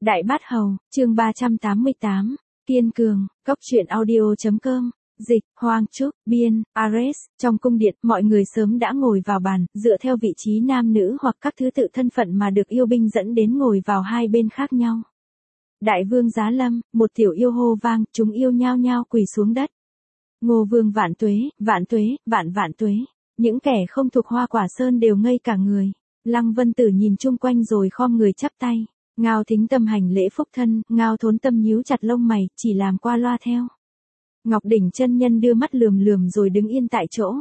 Đại Bát Hầu, chương 388, Kiên Cường, Cốc truyện audio.com, dịch, Hoang Trúc, biên, Ares, trong cung điện, mọi người sớm đã ngồi vào bàn, dựa theo vị trí nam nữ hoặc các thứ tự thân phận mà được yêu binh dẫn đến ngồi vào hai bên khác nhau. Đại vương Giá Lâm, một tiểu yêu hô vang, chúng yêu nhao nhao quỳ xuống đất. Ngô vương vạn tuế, vạn tuế, vạn tuế. Những kẻ không thuộc Hoa Quả Sơn đều ngây cả người. Lăng Vân Tử nhìn chung quanh rồi khom người chắp tay. Ngao Thính Tâm hành lễ phúc thân, Ngao Thốn Tâm nhíu chặt lông mày, chỉ làm qua loa theo. Ngọc Đỉnh chân nhân đưa mắt lườm lườm rồi đứng yên tại chỗ.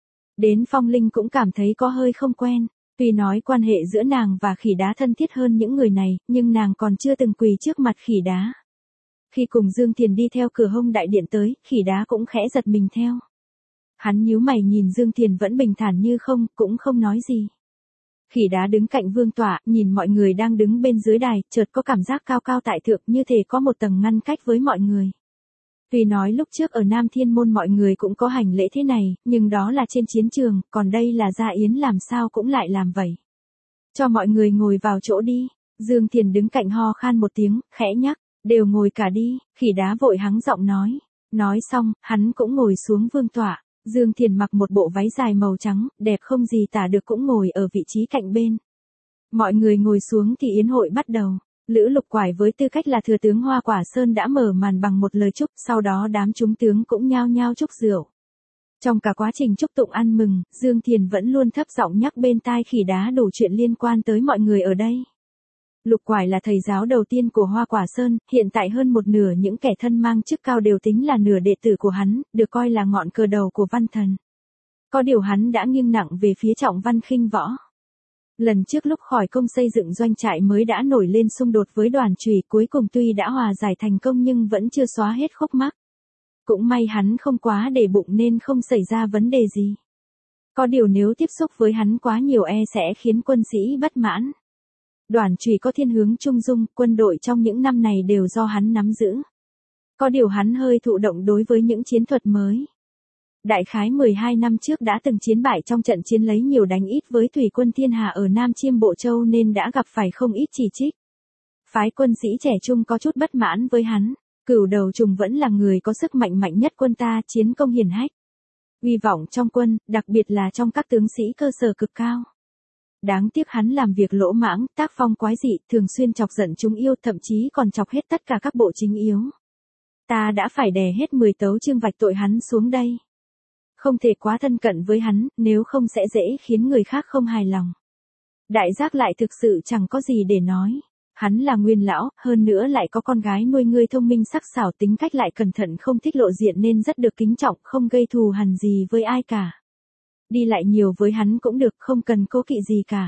Đến Phong Linh cũng cảm thấy có hơi không quen. Tuy nói quan hệ giữa nàng và khỉ đá thân thiết hơn những người này, nhưng nàng còn chưa từng quỳ trước mặt khỉ đá. Khi cùng Dương Thiền đi theo cửa hông đại điện tới, khỉ đá cũng khẽ giật mình theo. Hắn nhíu mày nhìn Dương Thiền vẫn bình thản như không, cũng không nói gì. Khỉ đá đứng cạnh vương tọa, nhìn mọi người đang đứng bên dưới đài, chợt có cảm giác cao cao tại thượng như thể có một tầng ngăn cách với mọi người. Tuy nói lúc trước ở Nam Thiên Môn mọi người cũng có hành lễ thế này, nhưng đó là trên chiến trường, còn đây là gia yến làm sao cũng lại làm vậy. Cho mọi người ngồi vào chỗ đi. Dương Thiền đứng cạnh ho khan một tiếng, khẽ nhắc, đều ngồi cả đi, khỉ đá vội hắng giọng nói. Nói xong, hắn cũng ngồi xuống vương tọa. Dương Thiền mặc một bộ váy dài màu trắng, đẹp không gì tả được cũng ngồi ở vị trí cạnh bên. Mọi người ngồi xuống thì yến hội bắt đầu. Lữ Lục Quải với tư cách là thừa tướng Hoa Quả Sơn đã mở màn bằng một lời chúc, sau đó đám chúng tướng cũng nhao nhao chúc rượu. Trong cả quá trình chúc tụng ăn mừng, Dương Thiền vẫn luôn thấp giọng nhắc bên tai khỉ đá đủ chuyện liên quan tới mọi người ở đây. Lục Quải là thầy giáo đầu tiên của Hoa Quả Sơn, hiện tại hơn một nửa những kẻ thân mang chức cao đều tính là nửa đệ tử của hắn, được coi là ngọn cờ đầu của văn thần. Có điều hắn đã nghiêng nặng về phía trọng văn khinh võ. Lần trước lúc khỏi công xây dựng doanh trại mới đã nổi lên xung đột với Đoàn Chùy, cuối cùng tuy đã hòa giải thành công nhưng vẫn chưa xóa hết khúc mắc. Cũng may hắn không quá để bụng nên không xảy ra vấn đề gì. Có điều nếu tiếp xúc với hắn quá nhiều sẽ khiến quân sĩ bất mãn. Đoàn Chùy có thiên hướng trung dung, quân đội trong những năm này đều do hắn nắm giữ. Có điều hắn hơi thụ động đối với những chiến thuật mới. Đại khái 12 năm trước đã từng chiến bại trong trận chiến lấy nhiều đánh ít với thủy quân thiên hạ ở Nam Chiêm Bộ Châu nên đã gặp phải không ít chỉ trích. Phái quân sĩ trẻ trung có chút bất mãn với hắn. Cửu Đầu Trùng vẫn là người có sức mạnh mạnh nhất quân ta, chiến công hiển hách. Uy vọng trong quân, đặc biệt là trong các tướng sĩ cơ sở cực cao. Đáng tiếc hắn làm việc lỗ mãng, tác phong quái dị, thường xuyên chọc giận chúng yêu, thậm chí còn chọc hết tất cả các bộ chính yếu. Ta đã phải đè hết 10 tấu chương vạch tội hắn xuống đây. Không thể quá thân cận với hắn, nếu không sẽ dễ khiến người khác không hài lòng. Đại Giác lại thực sự chẳng có gì để nói. Hắn là nguyên lão, hơn nữa lại có con gái nuôi, người thông minh sắc sảo, tính cách lại cẩn thận không thích lộ diện nên rất được kính trọng, không gây thù hằn gì với ai cả. Đi lại nhiều với hắn cũng được, không cần cố kỵ gì cả.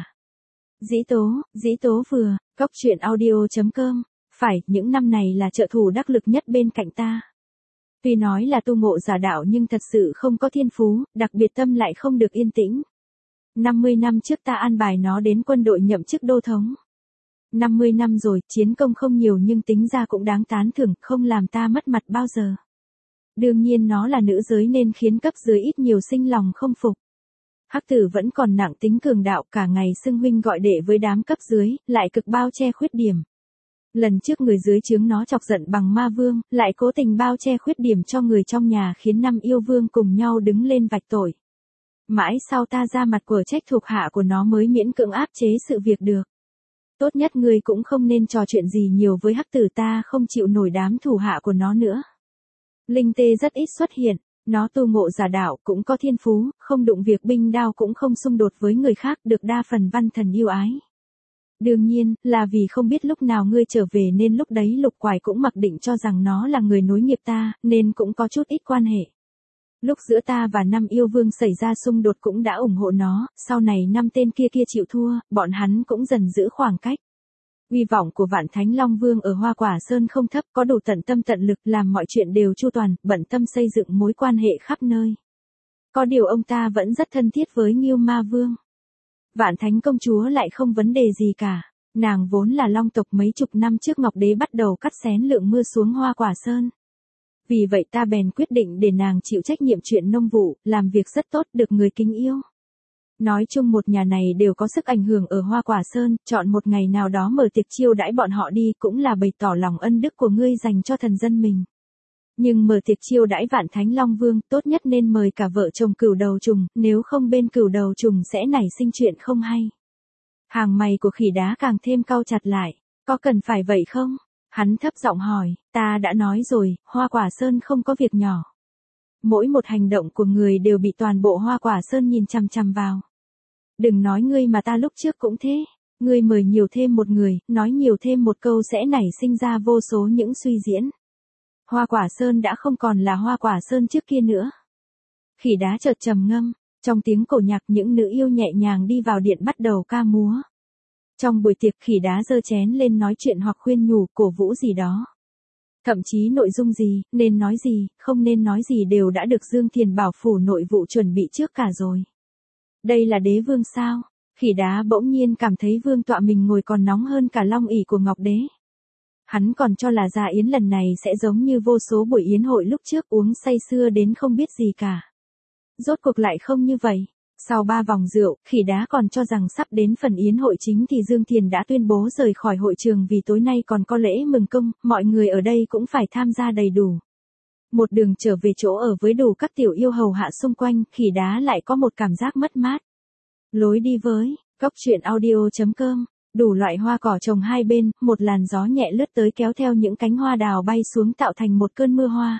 Dĩ tố vừa, Cốc truyện audio.com, phải, những năm này là trợ thủ đắc lực nhất bên cạnh ta. Tuy nói là tu ngộ giả đạo nhưng thật sự không có thiên phú, đặc biệt tâm lại không được yên tĩnh. 50 năm trước ta an bài nó đến quân đội nhậm chức đô thống. 50 năm rồi, chiến công không nhiều nhưng tính ra cũng đáng tán thưởng, không làm ta mất mặt bao giờ. Đương nhiên nó là nữ giới nên khiến cấp dưới ít nhiều sinh lòng không phục. Hắc Tử vẫn còn nặng tính cường đạo, cả ngày xưng huynh gọi đệ với đám cấp dưới, lại cực bao che khuyết điểm. Lần trước người dưới trướng nó chọc giận bằng ma vương, lại cố tình bao che khuyết điểm cho người trong nhà khiến 5 yêu vương cùng nhau đứng lên vạch tội. Mãi sau ta ra mặt của trách thuộc hạ của nó mới miễn cưỡng áp chế sự việc được. Tốt nhất người cũng không nên trò chuyện gì nhiều với Hắc Tử, ta không chịu nổi đám thủ hạ của nó nữa. Linh Tê rất ít xuất hiện. Nó tu ngộ giả đạo, cũng có thiên phú, không đụng việc binh đao cũng không xung đột với người khác, được đa phần văn thần yêu ái. Đương nhiên, là vì không biết lúc nào ngươi trở về nên lúc đấy Lục Quải cũng mặc định cho rằng nó là người nối nghiệp ta, nên cũng có chút ít quan hệ. Lúc giữa ta và 5 yêu vương xảy ra xung đột cũng đã ủng hộ nó, sau này 5 tên kia chịu thua, bọn hắn cũng dần giữ khoảng cách. Uy vọng của Vạn Thánh Long Vương ở Hoa Quả Sơn không thấp, có đủ tận tâm tận lực làm mọi chuyện đều chu toàn, bận tâm xây dựng mối quan hệ khắp nơi. Có điều ông ta vẫn rất thân thiết với Ngưu Ma Vương. Vạn Thánh Công Chúa lại không vấn đề gì cả. Nàng vốn là Long tộc, mấy chục năm trước Ngọc Đế bắt đầu cắt xén lượng mưa xuống Hoa Quả Sơn. Vì vậy ta bèn quyết định để nàng chịu trách nhiệm chuyện nông vụ, làm việc rất tốt, được người kính yêu. Nói chung một nhà này đều có sức ảnh hưởng ở Hoa Quả Sơn, chọn một ngày nào đó mở tiệc chiêu đãi bọn họ đi cũng là bày tỏ lòng ân đức của ngươi dành cho thần dân mình. Nhưng mở tiệc chiêu đãi Vạn Thánh Long Vương, tốt nhất nên mời cả vợ chồng cửu đầu trùng, nếu không bên cửu đầu trùng sẽ nảy sinh chuyện không hay. Hàng mày của khỉ đá càng thêm cau chặt lại, có cần phải vậy không? Hắn thấp giọng hỏi, ta đã nói rồi, Hoa Quả Sơn không có việc nhỏ. Mỗi một hành động của người đều bị toàn bộ Hoa Quả Sơn nhìn chằm chằm vào. Đừng nói ngươi mà ta lúc trước cũng thế. Ngươi mời nhiều thêm một người, nói nhiều thêm một câu sẽ nảy sinh ra vô số những suy diễn. Hoa Quả Sơn đã không còn là Hoa Quả Sơn trước kia nữa. Khỉ đá chợt trầm ngâm, trong tiếng cổ nhạc những nữ yêu nhẹ nhàng đi vào điện bắt đầu ca múa. Trong buổi tiệc khỉ đá giơ chén lên nói chuyện hoặc khuyên nhủ cổ vũ gì đó. Thậm chí nội dung gì, nên nói gì, không nên nói gì đều đã được Dương Thiền Bảo phủ nội vụ chuẩn bị trước cả rồi. Đây là đế vương sao? Khỉ đá bỗng nhiên cảm thấy vương tọa mình ngồi còn nóng hơn cả long ỷ của Ngọc Đế. Hắn còn cho là gia yến lần này sẽ giống như vô số buổi yến hội lúc trước uống say sưa đến không biết gì cả. Rốt cuộc lại không như vậy. Sau 3 vòng rượu, khỉ đá còn cho rằng sắp đến phần yến hội chính thì Dương Thiền đã tuyên bố rời khỏi hội trường vì tối nay còn có lễ mừng công, mọi người ở đây cũng phải tham gia đầy đủ. Một đường trở về chỗ ở với đủ các tiểu yêu hầu hạ xung quanh, khỉ đá lại có một cảm giác mất mát. Lối đi với, góc truyện audio.com, đủ loại hoa cỏ trồng hai bên, một làn gió nhẹ lướt tới kéo theo những cánh hoa đào bay xuống tạo thành một cơn mưa hoa.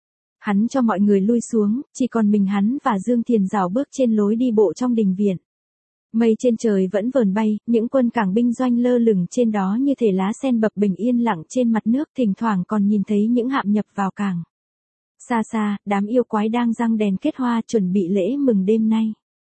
Hắn cho mọi người lui xuống, chỉ còn mình hắn và Dương Thiền rảo bước trên lối đi bộ trong đình viện. Mây trên trời vẫn vờn bay, những quân cảng binh doanh lơ lửng trên đó như thể lá sen bập bềnh yên lặng trên mặt nước, thỉnh thoảng còn nhìn thấy những hạm nhập vào cảng. Xa xa, đám yêu quái đang răng đèn kết hoa chuẩn bị lễ mừng đêm nay.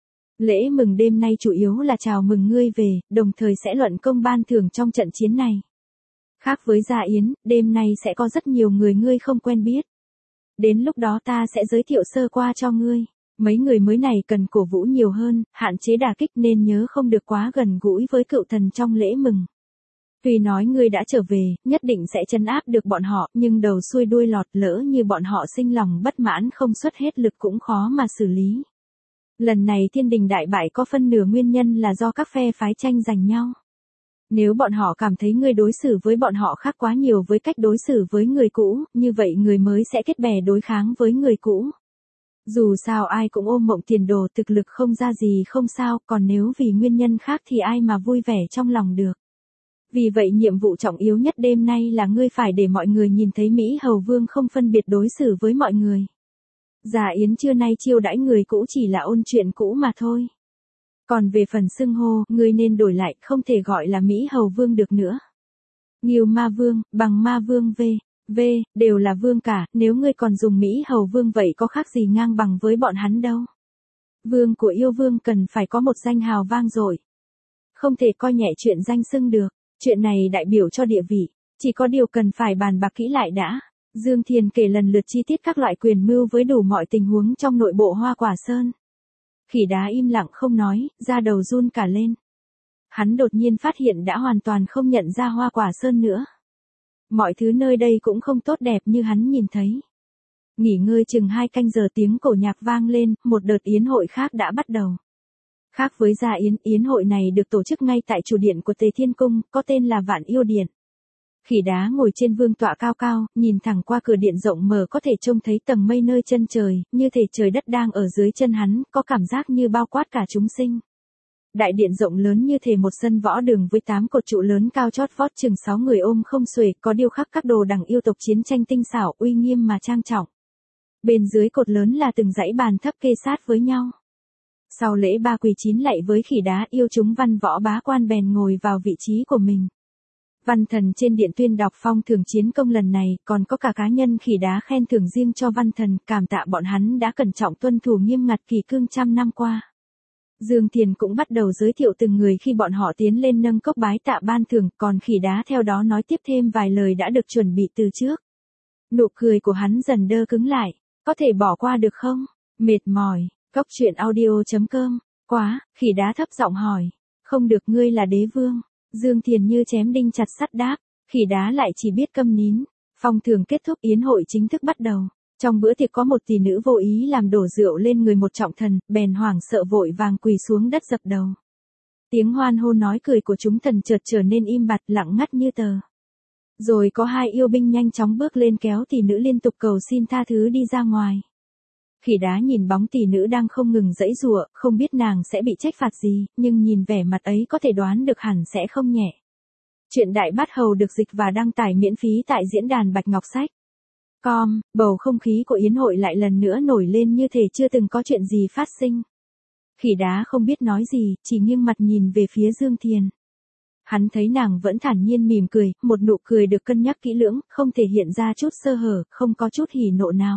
Lễ mừng đêm nay chủ yếu là chào mừng ngươi về, đồng thời sẽ luận công ban thưởng trong trận chiến này. Khác với gia yến, đêm nay sẽ có rất nhiều người ngươi không quen biết. Đến lúc đó ta sẽ giới thiệu sơ qua cho ngươi. Mấy người mới này cần cổ vũ nhiều hơn, hạn chế đả kích nên nhớ không được quá gần gũi với cựu thần trong lễ mừng. Tuy nói ngươi đã trở về, nhất định sẽ trấn áp được bọn họ, nhưng đầu xuôi đuôi lọt lỡ như bọn họ sinh lòng bất mãn không xuất hết lực cũng khó mà xử lý. Lần này thiên đình đại bại có phân nửa nguyên nhân là do các phe phái tranh giành nhau. Nếu bọn họ cảm thấy ngươi đối xử với bọn họ khác quá nhiều với cách đối xử với người cũ, như vậy người mới sẽ kết bè đối kháng với người cũ. Dù sao ai cũng ôm mộng tiền đồ thực lực không ra gì không sao, còn nếu vì nguyên nhân khác thì ai mà vui vẻ trong lòng được. Vì vậy nhiệm vụ trọng yếu nhất đêm nay là ngươi phải để mọi người nhìn thấy Mỹ Hầu Vương không phân biệt đối xử với mọi người. Dạ yến trưa nay chiêu đãi người cũ chỉ là ôn chuyện cũ mà thôi. Còn về phần xưng hô, ngươi nên đổi lại, không thể gọi là Mỹ Hầu Vương được nữa. Ngưu Ma Vương, bằng Ma Vương v, đều là vương cả, nếu ngươi còn dùng Mỹ Hầu Vương vậy có khác gì ngang bằng với bọn hắn đâu. Vương của yêu vương cần phải có một danh hào vang dội. Không thể coi nhẹ chuyện danh xưng được, chuyện này đại biểu cho địa vị, chỉ có điều cần phải bàn bạc kỹ lại đã. Dương Thiền kể lần lượt chi tiết các loại quyền mưu với đủ mọi tình huống trong nội bộ Hoa Quả Sơn. Khỉ đá im lặng không nói, da đầu run cả lên. Hắn đột nhiên phát hiện đã hoàn toàn không nhận ra Hoa Quả Sơn nữa. Mọi thứ nơi đây cũng không tốt đẹp như hắn nhìn thấy. Nghỉ ngơi chừng 2 canh giờ tiếng cổ nhạc vang lên, một đợt yến hội khác đã bắt đầu. Khác với gia yến, yến hội này được tổ chức ngay tại chủ điện của Tề Thiên Cung, có tên là Vạn Yêu Điện. Khỉ đá ngồi trên vương tọa cao cao, nhìn thẳng qua cửa điện rộng mở có thể trông thấy tầng mây nơi chân trời, như thể trời đất đang ở dưới chân hắn, có cảm giác như bao quát cả chúng sinh. Đại điện rộng lớn như thể một sân võ đường với 8 cột trụ lớn cao chót vót chừng 6 người ôm không xuể, có điêu khắc các đồ đằng yêu tộc chiến tranh tinh xảo, uy nghiêm mà trang trọng. Bên dưới cột lớn là từng dãy bàn thấp kê sát với nhau. Sau lễ ba quỳ chín lạy với khỉ đá, yêu chúng văn võ bá quan bèn ngồi vào vị trí của mình. Văn thần trên điện tuyên đọc phong thưởng chiến công lần này, còn có cả cá nhân khỉ đá khen thưởng riêng cho văn thần, cảm tạ bọn hắn đã cẩn trọng tuân thủ nghiêm ngặt kỷ cương trăm năm qua. Dương Thiền cũng bắt đầu giới thiệu từng người khi bọn họ tiến lên nâng cốc bái tạ ban thưởng, còn khỉ đá theo đó nói tiếp thêm vài lời đã được chuẩn bị từ trước. Nụ cười của hắn dần đơ cứng lại, có thể bỏ qua được không? Mệt mỏi, góc truyện audio.com, quá, khỉ đá thấp giọng hỏi. Không được, ngươi là đế vương. Dương Thiền như chém đinh chặt sắt đáp, khỉ đá lại chỉ biết câm nín. Phong thưởng kết thúc, yến hội chính thức bắt đầu. Trong bữa tiệc có một tỷ nữ vô ý làm đổ rượu lên người một trọng thần, bèn hoảng sợ vội vàng quỳ xuống đất dập đầu. Tiếng hoan hô nói cười của chúng thần chợt trở nên im bặt lặng ngắt như tờ. Rồi có hai yêu binh nhanh chóng bước lên kéo tỷ nữ liên tục cầu xin tha thứ đi ra ngoài. Khỉ đá nhìn bóng tỷ nữ đang không ngừng giãy giụa, không biết nàng sẽ bị trách phạt gì, nhưng nhìn vẻ mặt ấy có thể đoán được hẳn sẽ không nhẹ. Chuyện Đại Bát Hầu được dịch và đăng tải miễn phí tại diễn đàn Bạch Ngọc Sách. Bầu không khí của yến hội lại lần nữa nổi lên như thể chưa từng có chuyện gì phát sinh. Khỉ đá không biết nói gì, chỉ nghiêng mặt nhìn về phía Dương Thiền. Hắn thấy nàng vẫn thản nhiên mỉm cười, một nụ cười được cân nhắc kỹ lưỡng, không thể hiện ra chút sơ hở, không có chút hỉ nộ nào.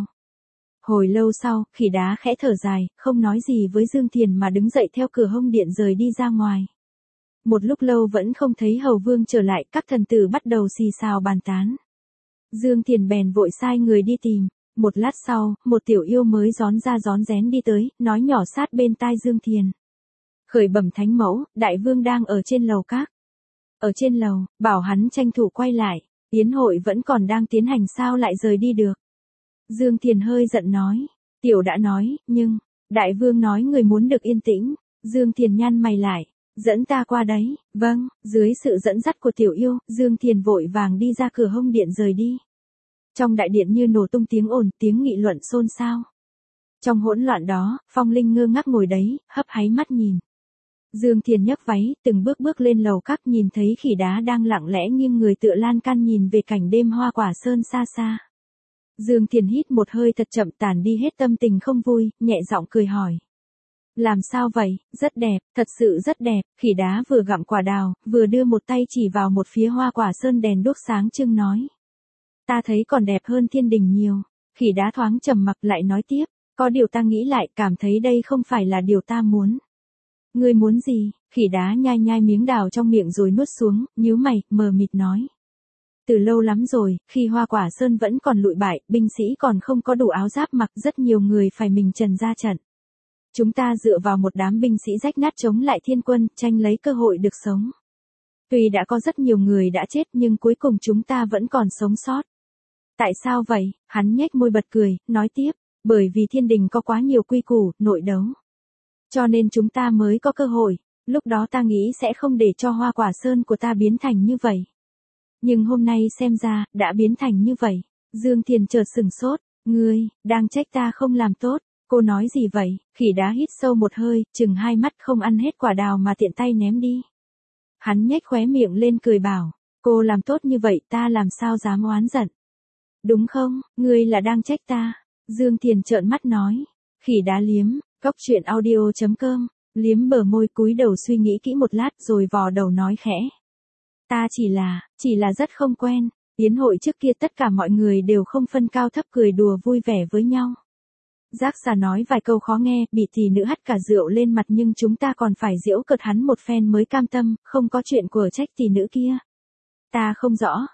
Hồi lâu sau, khỉ đá khẽ thở dài, không nói gì với Dương Thiền mà đứng dậy theo cửa hông điện rời đi ra ngoài. Một lúc lâu vẫn không thấy Hầu Vương trở lại, các thần tử bắt đầu xì xào bàn tán. Dương Thiền bèn vội sai người đi tìm. Một lát sau, một tiểu yêu mới rón ra rón rén đi tới, nói nhỏ sát bên tai Dương Thiền. Khởi bẩm thánh mẫu, đại vương đang ở trên lầu các. Ở trên lầu, bảo hắn tranh thủ quay lại, yến hội vẫn còn đang tiến hành sao lại rời đi được. Dương Thiền hơi giận nói, tiểu đã nói, nhưng, đại vương nói người muốn được yên tĩnh. Dương Thiền nhăn mày lại, dẫn ta qua đấy. Vâng, dưới sự dẫn dắt của tiểu yêu, Dương Thiền vội vàng đi ra cửa hông điện rời đi. Trong đại điện như nổ tung tiếng ồn, tiếng nghị luận xôn xao. Trong hỗn loạn đó, Phong Linh ngơ ngác ngồi đấy, hấp háy mắt nhìn. Dương Thiền nhấc váy, từng bước bước lên lầu các, nhìn thấy khỉ đá đang lặng lẽ nghiêng người tựa lan can nhìn về cảnh đêm Hoa Quả Sơn xa xa. Dương Thiền hít một hơi thật chậm, tản đi hết tâm tình không vui, nhẹ giọng cười hỏi. Làm sao vậy? Rất đẹp, thật sự rất đẹp. Khỉ đá vừa gặm quả đào, vừa đưa một tay chỉ vào một phía Hoa Quả Sơn đèn đuốc sáng trưng nói. Ta thấy còn đẹp hơn thiên đình nhiều. Khỉ đá thoáng trầm mặc lại nói tiếp. Có điều ta nghĩ lại, cảm thấy đây không phải là điều ta muốn. Ngươi muốn gì? Khỉ đá nhai nhai miếng đào trong miệng rồi nuốt xuống, nhíu mày, mờ mịt nói. Từ lâu lắm rồi, khi Hoa Quả Sơn vẫn còn lụi bại, binh sĩ còn không có đủ áo giáp mặc, rất nhiều người phải mình trần ra trận. Chúng ta dựa vào một đám binh sĩ rách nát chống lại thiên quân, tranh lấy cơ hội được sống. Tuy đã có rất nhiều người đã chết nhưng cuối cùng chúng ta vẫn còn sống sót. Tại sao vậy? Hắn nhếch môi bật cười, nói tiếp, bởi vì thiên đình có quá nhiều quy củ, nội đấu. Cho nên chúng ta mới có cơ hội, lúc đó ta nghĩ sẽ không để cho Hoa Quả Sơn của ta biến thành như vậy. Nhưng hôm nay xem ra, đã biến thành như vậy. Dương Thiền chợt sửng sốt, ngươi, đang trách ta không làm tốt. Cô nói gì vậy? Khỉ đá hít sâu một hơi, chừng hai mắt không ăn hết quả đào mà tiện tay ném đi. Hắn nhếch khóe miệng lên cười bảo, cô làm tốt như vậy ta làm sao dám oán giận. Đúng không, ngươi là đang trách ta. Dương Thiền trợn mắt nói. Khỉ đá liếm, Cóc Truyện Audio.com, liếm bờ môi cúi đầu suy nghĩ kỹ một lát rồi vò đầu nói khẽ. Ta chỉ là rất không quen. Yến hội trước kia tất cả mọi người đều không phân cao thấp cười đùa vui vẻ với nhau. Giác Xà nói vài câu khó nghe, bị tỷ nữ hắt cả rượu lên mặt nhưng chúng ta còn phải giễu cợt hắn một phen mới cam tâm, không có chuyện của trách tỷ nữ kia. Ta không rõ,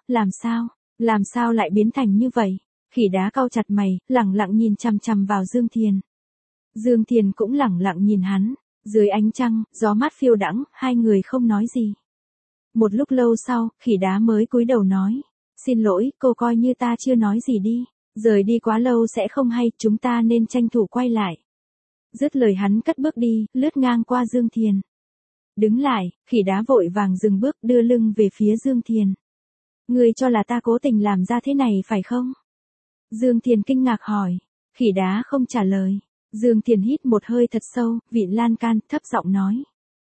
làm sao lại biến thành như vậy? Khỉ đá cau chặt mày, lẳng lặng nhìn chằm chằm vào Dương Thiền. Dương Thiền cũng lẳng lặng nhìn hắn, dưới ánh trăng, gió mát phiêu đãng, hai người không nói gì. Một lúc lâu sau, khỉ đá mới cúi đầu nói, xin lỗi, cô coi như ta chưa nói gì đi. Rời đi quá lâu sẽ không hay, chúng ta nên tranh thủ quay lại. Dứt lời hắn cất bước đi, lướt ngang qua Dương Thiền. Đứng lại, khỉ đá vội vàng dừng bước đưa lưng về phía Dương Thiền. Ngươi cho là ta cố tình làm ra thế này phải không? Dương Thiền kinh ngạc hỏi. Khỉ đá không trả lời. Dương Thiền hít một hơi thật sâu, vịn lan can, thấp giọng nói.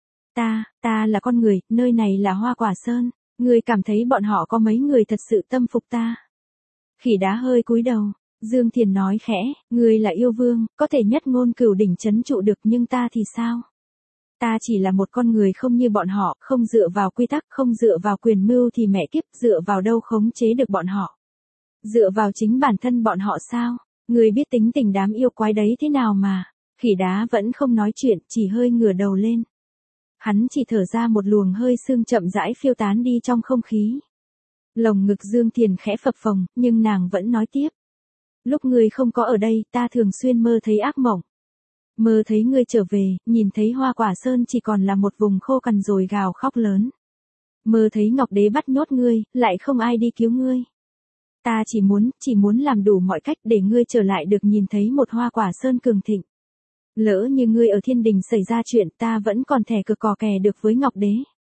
Ta là con người, nơi này là Hoa Quả Sơn. Ngươi cảm thấy bọn họ có mấy người thật sự tâm phục ta? Khỉ đá hơi cúi đầu, Dương Thiền nói khẽ, ngươi là yêu vương, có thể nhất ngôn cửu đỉnh trấn trụ được nhưng ta thì sao? Ta chỉ là một con người không như bọn họ, không dựa vào quy tắc, không dựa vào quyền mưu thì mẹ kiếp, dựa vào đâu khống chế được bọn họ? Dựa vào chính bản thân bọn họ sao? Ngươi biết tính tình đám yêu quái đấy thế nào mà? Khỉ đá vẫn không nói chuyện, chỉ hơi ngửa đầu lên. Hắn chỉ thở ra một luồng hơi sương chậm rãi phiêu tán đi trong không khí. Lồng ngực Dương Thiền khẽ phập phồng, nhưng nàng vẫn nói tiếp. Lúc ngươi không có ở đây, ta thường xuyên mơ thấy ác mộng. Mơ thấy ngươi trở về, nhìn thấy Hoa Quả Sơn chỉ còn là một vùng khô cằn rồi gào khóc lớn. Mơ thấy Ngọc Đế bắt nhốt ngươi, lại không ai đi cứu ngươi. Ta chỉ muốn làm đủ mọi cách để ngươi trở lại được nhìn thấy một Hoa Quả Sơn cường thịnh. Lỡ như ngươi ở thiên đình xảy ra chuyện, ta vẫn còn thè cờ cò kè được với Ngọc Đế.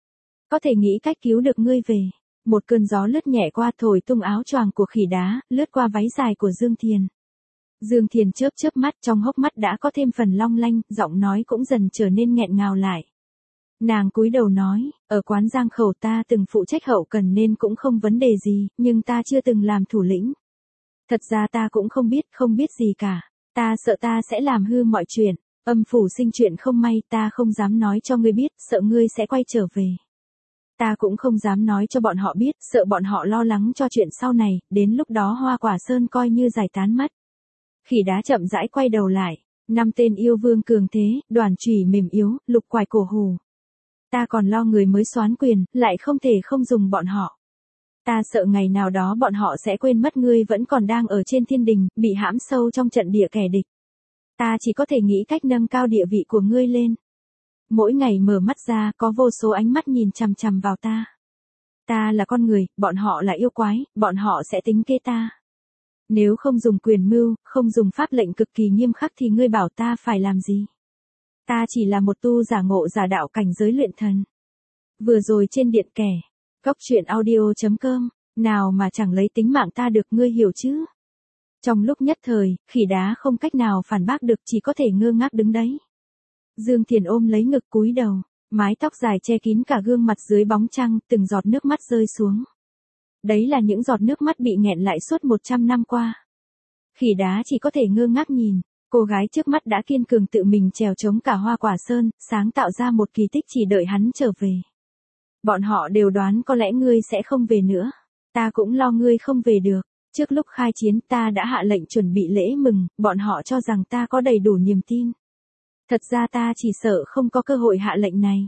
Có thể nghĩ cách cứu được ngươi về. Một cơn gió lướt nhẹ qua thổi tung áo choàng của khỉ đá, lướt qua váy dài của Dương Thiền. Dương Thiền chớp chớp mắt, trong hốc mắt đã có thêm phần long lanh, giọng nói cũng dần trở nên nghẹn ngào lại. Nàng cúi đầu nói, ở quán Giang Khẩu ta từng phụ trách hậu cần nên cũng không vấn đề gì, nhưng ta chưa từng làm thủ lĩnh. Thật ra ta cũng không biết gì cả. Ta sợ ta sẽ làm hư mọi chuyện. Âm phủ sinh chuyện không may, ta không dám nói cho ngươi biết, sợ ngươi sẽ quay trở về. Ta cũng không dám nói cho bọn họ biết, sợ bọn họ lo lắng cho chuyện sau này, đến lúc đó Hoa Quả Sơn coi như giải tán mất. Khỉ đá chậm rãi quay đầu lại. 5 tên yêu vương cường thế, đoàn chùy mềm yếu, lục quải cổ hù. Ta còn lo người mới soán quyền, lại không thể không dùng bọn họ. Ta sợ ngày nào đó bọn họ sẽ quên mất ngươi vẫn còn đang ở trên thiên đình, bị hãm sâu trong trận địa kẻ địch. Ta chỉ có thể nghĩ cách nâng cao địa vị của ngươi lên. Mỗi ngày mở mắt ra có vô số ánh mắt nhìn chằm chằm vào ta. Ta là con người, bọn họ là yêu quái, bọn họ sẽ tính kế ta. Nếu không dùng quyền mưu, không dùng pháp lệnh cực kỳ nghiêm khắc thì ngươi bảo ta phải làm gì? Ta chỉ là một tu giả ngộ giả đạo cảnh giới luyện thần. Vừa rồi trên điện kẻ. Góc truyện audio.com, nào mà chẳng lấy tính mạng ta được, ngươi hiểu chứ? Trong lúc nhất thời, khỉ đá không cách nào phản bác được, chỉ có thể ngơ ngác đứng đấy. Dương Thiền ôm lấy ngực cúi đầu, mái tóc dài che kín cả gương mặt dưới bóng trăng, từng giọt nước mắt rơi xuống. Đấy là những giọt nước mắt bị nghẹn lại suốt 100 năm qua. Khỉ đá chỉ có thể ngơ ngác nhìn, cô gái trước mắt đã kiên cường tự mình trèo chống cả Hoa Quả Sơn, sáng tạo ra một kỳ tích chỉ đợi hắn trở về. Bọn họ đều đoán có lẽ ngươi sẽ không về nữa. Ta cũng lo ngươi không về được. Trước lúc khai chiến ta đã hạ lệnh chuẩn bị lễ mừng, bọn họ cho rằng ta có đầy đủ niềm tin. Thật ra ta chỉ sợ không có cơ hội hạ lệnh này.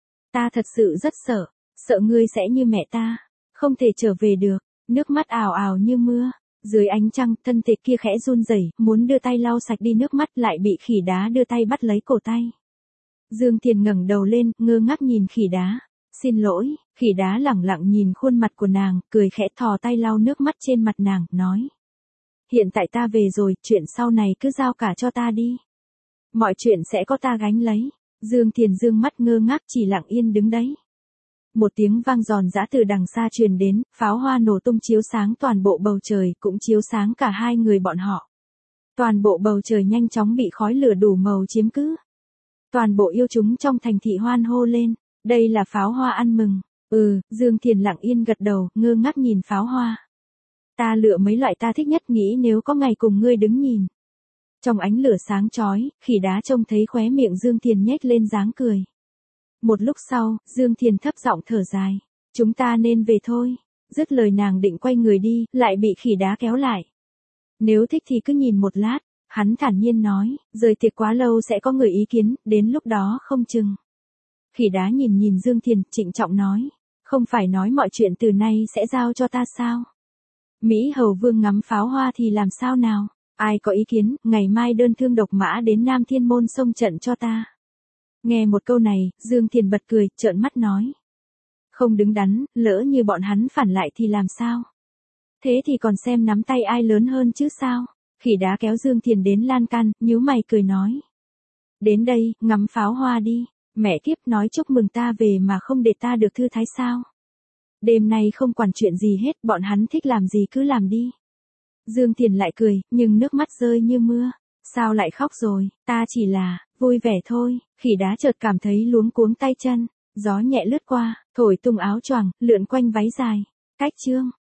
Ta thật sự rất sợ ngươi sẽ như mẹ ta, không thể trở về được, nước mắt ào ào như mưa. Dưới ánh trăng, thân thể kia khẽ run rẩy, muốn đưa tay lau sạch đi nước mắt lại bị khỉ đá đưa tay bắt lấy cổ tay. Dương Thiền ngẩng đầu lên, ngơ ngác nhìn khỉ đá. Xin lỗi, khỉ đá lẳng lặng nhìn khuôn mặt của nàng, cười khẽ thò tay lau nước mắt trên mặt nàng, nói. Hiện tại ta về rồi, chuyện sau này cứ giao cả cho ta đi. Mọi chuyện sẽ có ta gánh lấy. Dương Thiền dương mắt ngơ ngác chỉ lặng yên đứng đấy. Một tiếng vang giòn giã từ đằng xa truyền đến, pháo hoa nổ tung chiếu sáng toàn bộ bầu trời, cũng chiếu sáng cả hai người bọn họ. Toàn bộ bầu trời nhanh chóng bị khói lửa đủ màu chiếm cứ. Toàn bộ yêu chúng trong thành thị hoan hô lên. Đây là pháo hoa ăn mừng. Dương Thiền lặng yên gật đầu, ngơ ngác nhìn pháo hoa. Ta lựa mấy loại ta thích nhất, nghĩ nếu có ngày cùng ngươi đứng nhìn. Trong ánh lửa sáng chói, khỉ đá trông thấy khóe miệng Dương Thiền nhếch lên dáng cười. Một lúc sau, Dương Thiền thấp giọng thở dài. Chúng ta nên về thôi. Dứt lời nàng định quay người đi, lại bị khỉ đá kéo lại. Nếu thích thì cứ nhìn một lát, hắn thản nhiên nói, rời tiệc quá lâu sẽ có người ý kiến, đến lúc đó không chừng. Khỉ đá nhìn Dương Thiền, trịnh trọng nói, không phải nói mọi chuyện từ nay sẽ giao cho ta sao? Mỹ Hầu Vương ngắm pháo hoa thì làm sao nào? Ai có ý kiến, ngày mai đơn thương độc mã đến Nam Thiên Môn xông trận cho ta. Nghe một câu này, Dương Thiền bật cười, trợn mắt nói. Không đứng đắn, lỡ như bọn hắn phản lại thì làm sao? Thế thì còn xem nắm tay ai lớn hơn chứ sao? Khỉ đá kéo Dương Thiền đến lan can, nhíu mày cười nói. Đến đây, ngắm pháo hoa đi. Mẹ kiếp, nói chúc mừng ta về mà không để ta được thư thái sao? Đêm nay không quản chuyện gì hết, bọn hắn thích làm gì cứ làm đi. Dương Thiền lại cười, nhưng nước mắt rơi như mưa. Sao lại khóc rồi, ta chỉ là, vui vẻ thôi. Khỉ đá chợt cảm thấy luống cuống tay chân. Gió nhẹ lướt qua, thổi tung áo choàng, lượn quanh váy dài. Cách chương.